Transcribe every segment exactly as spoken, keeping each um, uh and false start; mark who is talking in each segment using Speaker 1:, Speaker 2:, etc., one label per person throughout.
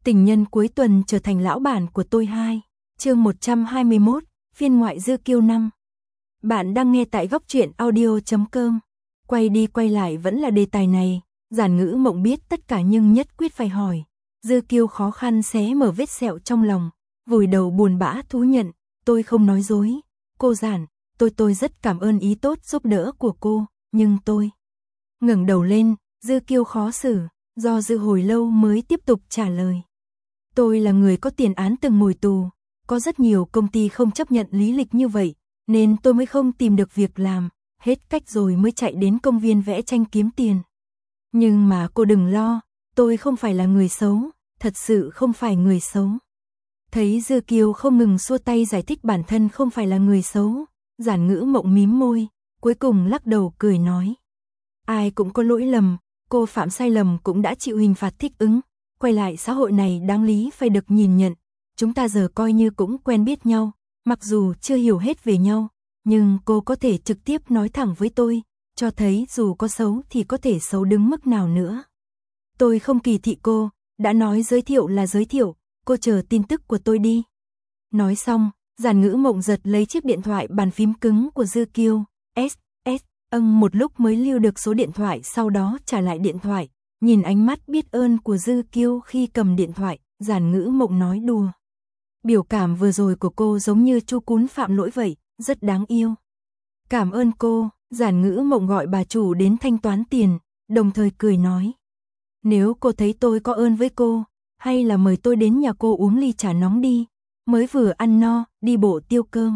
Speaker 1: Tình nhân cuối tuần trở thành lão bản của tôi hai. Chương một trăm hai mươi mốt, phiên ngoại Dư Kiêu năm. Bạn đang nghe tại góc truyện audio chấm com. Quay đi quay lại vẫn là đề tài này, Giản Ngữ Mộng biết tất cả nhưng nhất quyết phải hỏi. Dư Kiêu khó khăn xé mở vết sẹo trong lòng, vùi đầu buồn bã thú nhận, tôi không nói dối. Cô Giản, tôi tôi rất cảm ơn ý tốt giúp đỡ của cô, nhưng tôi... Ngẩng đầu lên, Dư Kiêu khó xử, do dự hồi lâu mới tiếp tục trả lời. Tôi là người có tiền án từng ngồi tù, có rất nhiều công ty không chấp nhận lý lịch như vậy, nên tôi mới không tìm được việc làm, hết cách rồi mới chạy đến công viên vẽ tranh kiếm tiền. Nhưng mà cô đừng lo, tôi không phải là người xấu, thật sự không phải người xấu. Thấy Dư Kiêu không ngừng xua tay giải thích bản thân không phải là người xấu, Giản Ngữ Mộng mím môi, cuối cùng lắc đầu cười nói. Ai cũng có lỗi lầm, cô phạm sai lầm cũng đã chịu hình phạt thích ứng, quay lại xã hội này đáng lý phải được nhìn nhận. Chúng ta giờ coi như cũng quen biết nhau, mặc dù chưa hiểu hết về nhau, nhưng cô có thể trực tiếp nói thẳng với tôi, cho thấy dù có xấu thì có thể xấu đứng mức nào nữa. Tôi không kỳ thị cô, đã nói giới thiệu là giới thiệu, cô chờ tin tức của tôi đi. Nói xong, Giản Ngữ Mộng giật lấy chiếc điện thoại bàn phím cứng của Dư Kiêu, S, S, âng một lúc mới lưu được số điện thoại, sau đó trả lại điện thoại, nhìn ánh mắt biết ơn của Dư Kiêu khi cầm điện thoại, Giản Ngữ Mộng nói đùa. Biểu cảm vừa rồi của cô giống như chu cún phạm lỗi vậy, rất đáng yêu. Cảm ơn cô, Giản Ngữ Mộng gọi bà chủ đến thanh toán tiền, đồng thời cười nói. Nếu cô thấy tôi có ơn với cô, hay là mời tôi đến nhà cô uống ly trà nóng đi, mới vừa ăn no, đi bộ tiêu cơm.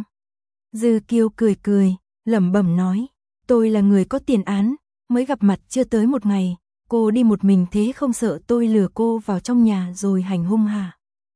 Speaker 1: Dư Kiêu cười cười, lẩm bẩm nói, tôi là người có tiền án, mới gặp mặt chưa tới một ngày, cô đi một mình thế không sợ tôi lừa cô vào trong nhà rồi hành hung hả?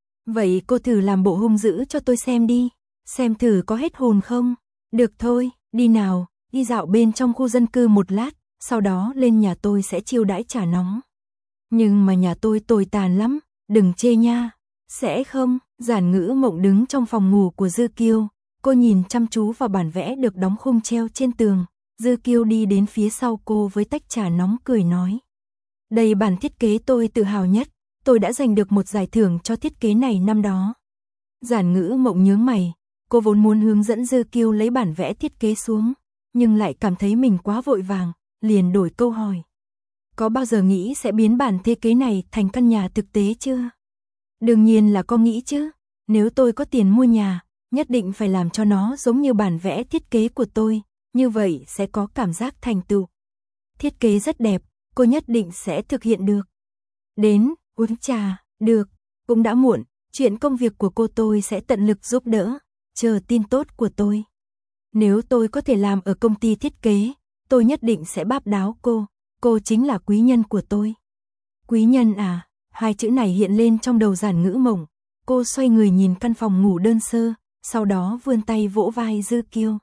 Speaker 1: Vậy cô thử làm bộ hung dữ cho tôi xem đi, xem thử có hết hồn không? Được thôi, đi nào, đi dạo bên trong khu dân cư một lát, sau đó lên nhà tôi sẽ chiêu đãi trà nóng. Nhưng mà nhà tôi tồi tàn lắm, đừng chê nha. Sẽ không, Giản Ngữ Mộng đứng trong phòng ngủ của Dư Kiêu, cô nhìn chăm chú vào bản vẽ được đóng khung treo trên tường. Dư Kiêu đi đến phía sau cô với tách trà nóng cười nói. Đây bản thiết kế tôi tự hào nhất, tôi đã giành được một giải thưởng cho thiết kế này năm đó. Giản Ngữ Mộng nhướng mày, cô vốn muốn hướng dẫn Dư Kiêu lấy bản vẽ thiết kế xuống, nhưng lại cảm thấy mình quá vội vàng, liền đổi câu hỏi. Có bao giờ nghĩ sẽ biến bản thiết kế này thành căn nhà thực tế chưa? Đương nhiên là có nghĩ chứ, nếu tôi có tiền mua nhà, nhất định phải làm cho nó giống như bản vẽ thiết kế của tôi, như vậy sẽ có cảm giác thành tựu. Thiết kế rất đẹp, cô nhất định sẽ thực hiện được. Đến, uống trà, được, cũng đã muộn, chuyện công việc của cô tôi sẽ tận lực giúp đỡ, chờ tin tốt của tôi. Nếu tôi có thể làm ở công ty thiết kế, tôi nhất định sẽ báp đáo cô, cô chính là quý nhân của tôi. Quý nhân à, hai chữ này hiện lên trong đầu Giản Ngữ Mộng, cô xoay người nhìn căn phòng ngủ đơn sơ, sau đó vươn tay vỗ vai Dư Kiêu.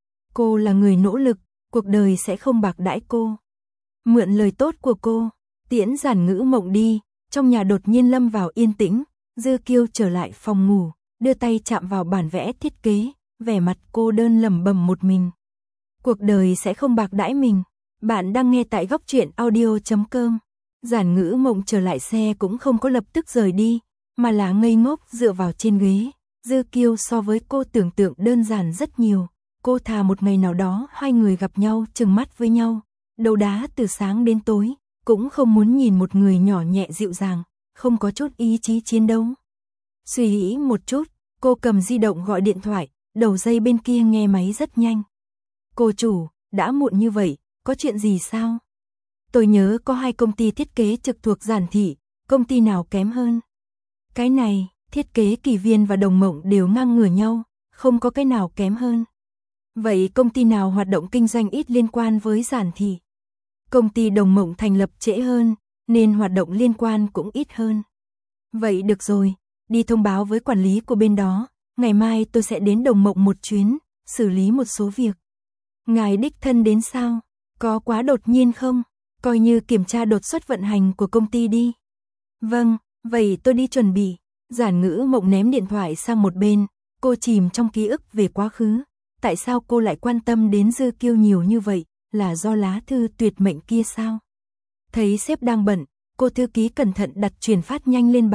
Speaker 1: Cô là người nỗ lực, cuộc đời sẽ không bạc đãi cô. Mượn lời tốt của cô, tiễn Giản Ngữ Mộng đi, trong nhà đột nhiên lâm vào yên tĩnh, Dư Kiêu trở lại phòng ngủ, đưa tay chạm vào bản vẽ thiết kế, vẻ mặt cô đơn lẩm bẩm một mình. Cuộc đời sẽ không bạc đãi mình. Bạn đang nghe tại góc truyện audio chấm com. Giản Ngữ Mộng trở lại xe cũng không có lập tức rời đi, mà là ngây ngốc dựa vào trên ghế. Dư Kiêu so với cô tưởng tượng đơn giản rất nhiều. Cô thà một ngày nào đó hai người gặp nhau chừng mắt với nhau, đấu đá từ sáng đến tối, cũng không muốn nhìn một người nhỏ nhẹ dịu dàng, không có chút ý chí chiến đấu. Suy nghĩ một chút, cô cầm di động gọi điện thoại, đầu dây bên kia nghe máy rất nhanh. Cô chủ, đã muộn như vậy, có chuyện gì sao? Tôi nhớ có hai công ty thiết kế trực thuộc Giản thị, công ty nào kém hơn? Cái này, thiết kế Kỳ Viên và Đồng Mộng đều ngang ngửa nhau, không có cái nào kém hơn. Vậy công ty nào hoạt động kinh doanh ít liên quan với Giản thị? Công ty Đồng Mộng thành lập trễ hơn, nên hoạt động liên quan cũng ít hơn. Vậy được rồi, đi thông báo với quản lý của bên đó, ngày mai tôi sẽ đến Đồng Mộng một chuyến, xử lý một số việc. Ngài đích thân đến sao? Có quá đột nhiên không? Coi như kiểm tra đột xuất vận hành của công ty đi. Vâng, vậy tôi đi chuẩn bị. Giản Ngữ Mộng ném điện thoại sang một bên, cô chìm trong ký ức về quá khứ. Tại sao cô lại quan tâm đến Dư Kiêu nhiều như vậy? Là do lá thư tuyệt mệnh kia sao? Thấy sếp đang bận, cô thư ký cẩn thận đặt truyền phát nhanh lên bàn,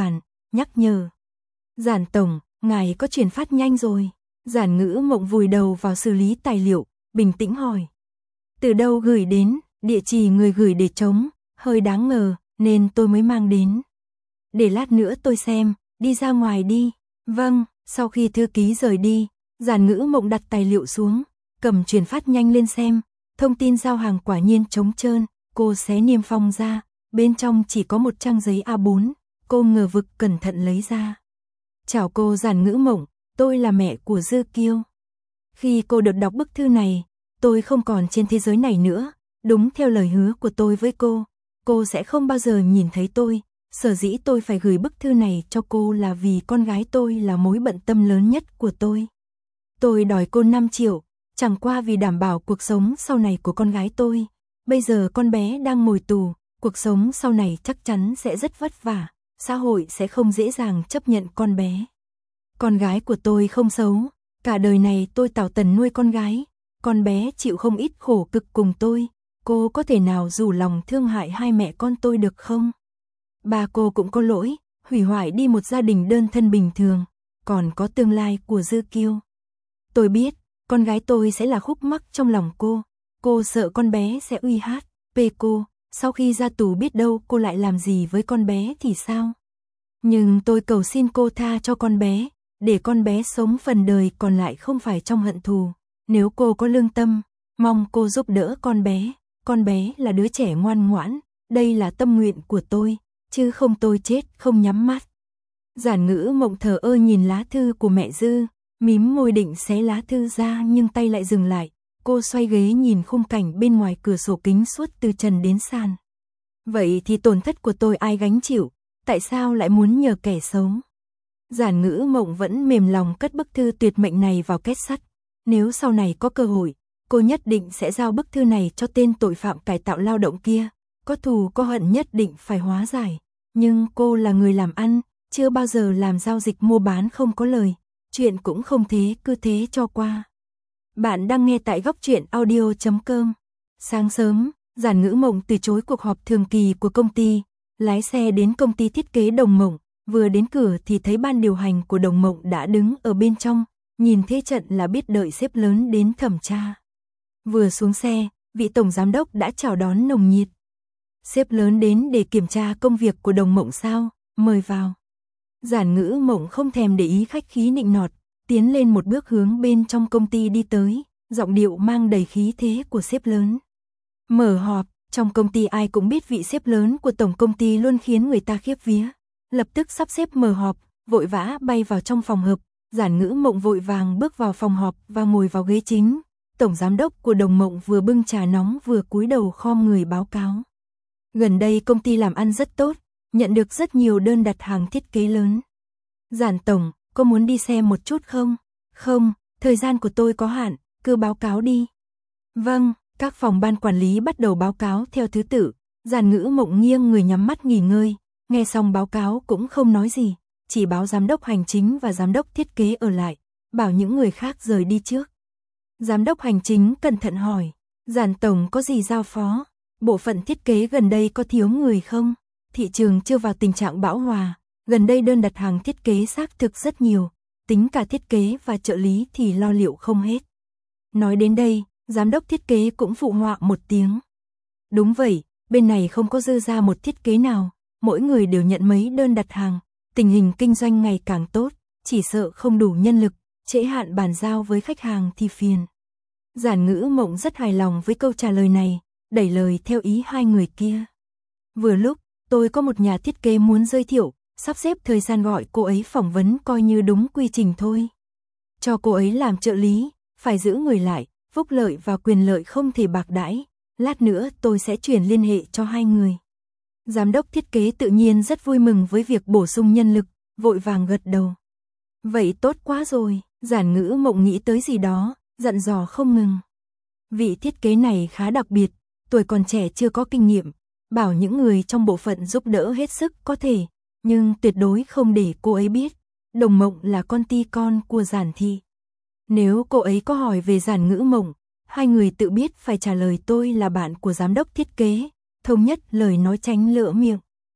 Speaker 1: nhắc nhở. Giản tổng, ngài có chuyển phát nhanh rồi. Giản Ngữ Mộng vùi đầu vào xử lý tài liệu, bình tĩnh hỏi. Từ đâu gửi đến, địa chỉ người gửi để trống, hơi đáng ngờ, nên tôi mới mang đến. Để lát nữa tôi xem, đi ra ngoài đi. Vâng, sau khi thư ký rời đi, Giản Ngữ Mộng đặt tài liệu xuống, cầm chuyển phát nhanh lên xem, thông tin giao hàng quả nhiên trống trơn, cô xé niêm phong ra, bên trong chỉ có một trang giấy A bốn, cô ngờ vực cẩn thận lấy ra. Chào cô Giản Ngữ Mộng, tôi là mẹ của Dư Kiêu. Khi cô được đọc bức thư này, tôi không còn trên thế giới này nữa, đúng theo lời hứa của tôi với cô, cô sẽ không bao giờ nhìn thấy tôi, sở dĩ tôi phải gửi bức thư này cho cô là vì con gái tôi là mối bận tâm lớn nhất của tôi. Tôi đòi cô năm triệu, chẳng qua vì đảm bảo cuộc sống sau này của con gái tôi, bây giờ con bé đang ngồi tù, cuộc sống sau này chắc chắn sẽ rất vất vả, xã hội sẽ không dễ dàng chấp nhận con bé. Con gái của tôi không xấu, cả đời này tôi tảo tần nuôi con gái, con bé chịu không ít khổ cực cùng tôi, cô có thể nào rủ lòng thương hại hai mẹ con tôi được không? Ba cô cũng có lỗi, hủy hoại đi một gia đình đơn thân bình thường, còn có tương lai của Dư Kiêu. Tôi biết, con gái tôi sẽ là khúc mắc trong lòng cô, cô sợ con bé sẽ uy hát, pê cô, sau khi ra tù biết đâu cô lại làm gì với con bé thì sao? Nhưng tôi cầu xin cô tha cho con bé, để con bé sống phần đời còn lại không phải trong hận thù. Nếu cô có lương tâm, mong cô giúp đỡ con bé, con bé là đứa trẻ ngoan ngoãn, đây là tâm nguyện của tôi, chứ không tôi chết không nhắm mắt. Giản Ngữ Mộng thờ ơ nhìn lá thư của mẹ Dư, mím môi định xé lá thư ra nhưng tay lại dừng lại, cô xoay ghế nhìn khung cảnh bên ngoài cửa sổ kính suốt từ trần đến sàn. Vậy thì tổn thất của tôi ai gánh chịu, tại sao lại muốn nhờ kẻ xấu? Giản Ngữ Mộng vẫn mềm lòng cất bức thư tuyệt mệnh này vào két sắt. Nếu sau này có cơ hội, cô nhất định sẽ giao bức thư này cho tên tội phạm cải tạo lao động kia. Có thù có hận nhất định phải hóa giải. Nhưng cô là người làm ăn, chưa bao giờ làm giao dịch mua bán không có lời. Chuyện cũng không thế cứ thế cho qua. Bạn đang nghe tại góc truyện audio chấm com. Sáng sớm, Giản Ngữ Mộng từ chối cuộc họp thường kỳ của công ty, lái xe đến công ty thiết kế Đồng Mộng. Vừa đến cửa thì thấy ban điều hành của Đồng Mộng đã đứng ở bên trong, nhìn thế trận là biết đợi sếp lớn đến thẩm tra. Vừa xuống xe, vị tổng giám đốc đã chào đón nồng nhiệt. Sếp lớn đến để kiểm tra công việc của Đồng Mộng sao, mời vào. Giản Ngữ Mộng không thèm để ý khách khí nịnh nọt, tiến lên một bước hướng bên trong công ty đi tới, giọng điệu mang đầy khí thế của sếp lớn. Mở họp, trong công ty ai cũng biết vị sếp lớn của tổng công ty luôn khiến người ta khiếp vía. Lập tức sắp xếp mở họp, vội vã bay vào trong phòng họp, Giản Ngữ Mộng vội vàng bước vào phòng họp và ngồi vào ghế chính. Tổng giám đốc của Đồng Mộng vừa bưng trà nóng vừa cúi đầu khom người báo cáo. Gần đây công ty làm ăn rất tốt, nhận được rất nhiều đơn đặt hàng thiết kế lớn. Giản tổng, có muốn đi xem một chút không? Không, thời gian của tôi có hạn, cứ báo cáo đi. Vâng, các phòng ban quản lý bắt đầu báo cáo theo thứ tự. Giản Ngữ Mộng nghiêng người nhắm mắt nghỉ ngơi. Nghe xong báo cáo cũng không nói gì, chỉ báo giám đốc hành chính và giám đốc thiết kế ở lại, bảo những người khác rời đi trước. Giám đốc hành chính cẩn thận hỏi, Giản tổng có gì giao phó? Bộ phận thiết kế gần đây có thiếu người không? Thị trường chưa vào tình trạng bão hòa, gần đây đơn đặt hàng thiết kế xác thực rất nhiều, tính cả thiết kế và trợ lý thì lo liệu không hết. Nói đến đây, giám đốc thiết kế cũng phụ họa một tiếng. Đúng vậy, bên này không có dư ra một thiết kế nào. Mỗi người đều nhận mấy đơn đặt hàng, tình hình kinh doanh ngày càng tốt, chỉ sợ không đủ nhân lực, trễ hạn bàn giao với khách hàng thì phiền. Giản Ngữ Mộng rất hài lòng với câu trả lời này, đẩy lời theo ý hai người kia. Vừa lúc, tôi có một nhà thiết kế muốn giới thiệu, sắp xếp thời gian gọi cô ấy phỏng vấn coi như đúng quy trình thôi. Cho cô ấy làm trợ lý, phải giữ người lại, phúc lợi và quyền lợi không thể bạc đãi, lát nữa tôi sẽ chuyển liên hệ cho hai người. Giám đốc thiết kế tự nhiên rất vui mừng với việc bổ sung nhân lực, vội vàng gật đầu. Vậy tốt quá rồi, Giản Ngữ Mộng nghĩ tới gì đó, dặn dò không ngừng. Vị thiết kế này khá đặc biệt, tuổi còn trẻ chưa có kinh nghiệm, bảo những người trong bộ phận giúp đỡ hết sức có thể, nhưng tuyệt đối không để cô ấy biết, Đồng Mộng là con ti con của Giản thị. Nếu cô ấy có hỏi về Giản Ngữ Mộng, hai người tự biết phải trả lời tôi là bạn của giám đốc thiết kế. Thống nhất lời nói tránh lỡ miệng.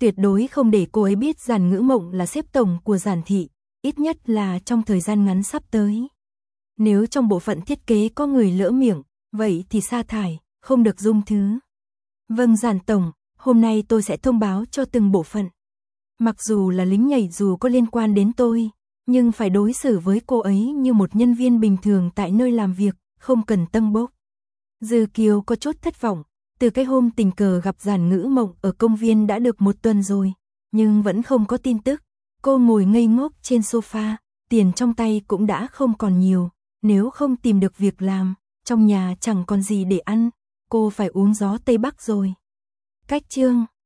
Speaker 1: tuyệt đối không để cô ấy biết Giản Ngữ Mộng là sếp tổng của Giản thị, ít nhất là trong thời gian ngắn sắp tới. Nếu trong bộ phận thiết kế có người lỡ miệng, vậy thì sa thải, không được dung thứ. Vâng Giản tổng, hôm nay tôi sẽ thông báo cho từng bộ phận. Mặc dù là lính nhảy dù có liên quan đến tôi, nhưng phải đối xử với cô ấy như một nhân viên bình thường tại nơi làm việc, không cần tâng bốc. Dư Kiều có chút thất vọng, từ cái hôm tình cờ gặp Giản Ngữ Mộng ở công viên đã được một tuần rồi, nhưng vẫn không có tin tức. Cô ngồi ngây ngốc trên sofa, tiền trong tay cũng đã không còn nhiều, nếu không tìm được việc làm, trong nhà chẳng còn gì để ăn, cô phải uống gió Tây Bắc rồi. Cách chương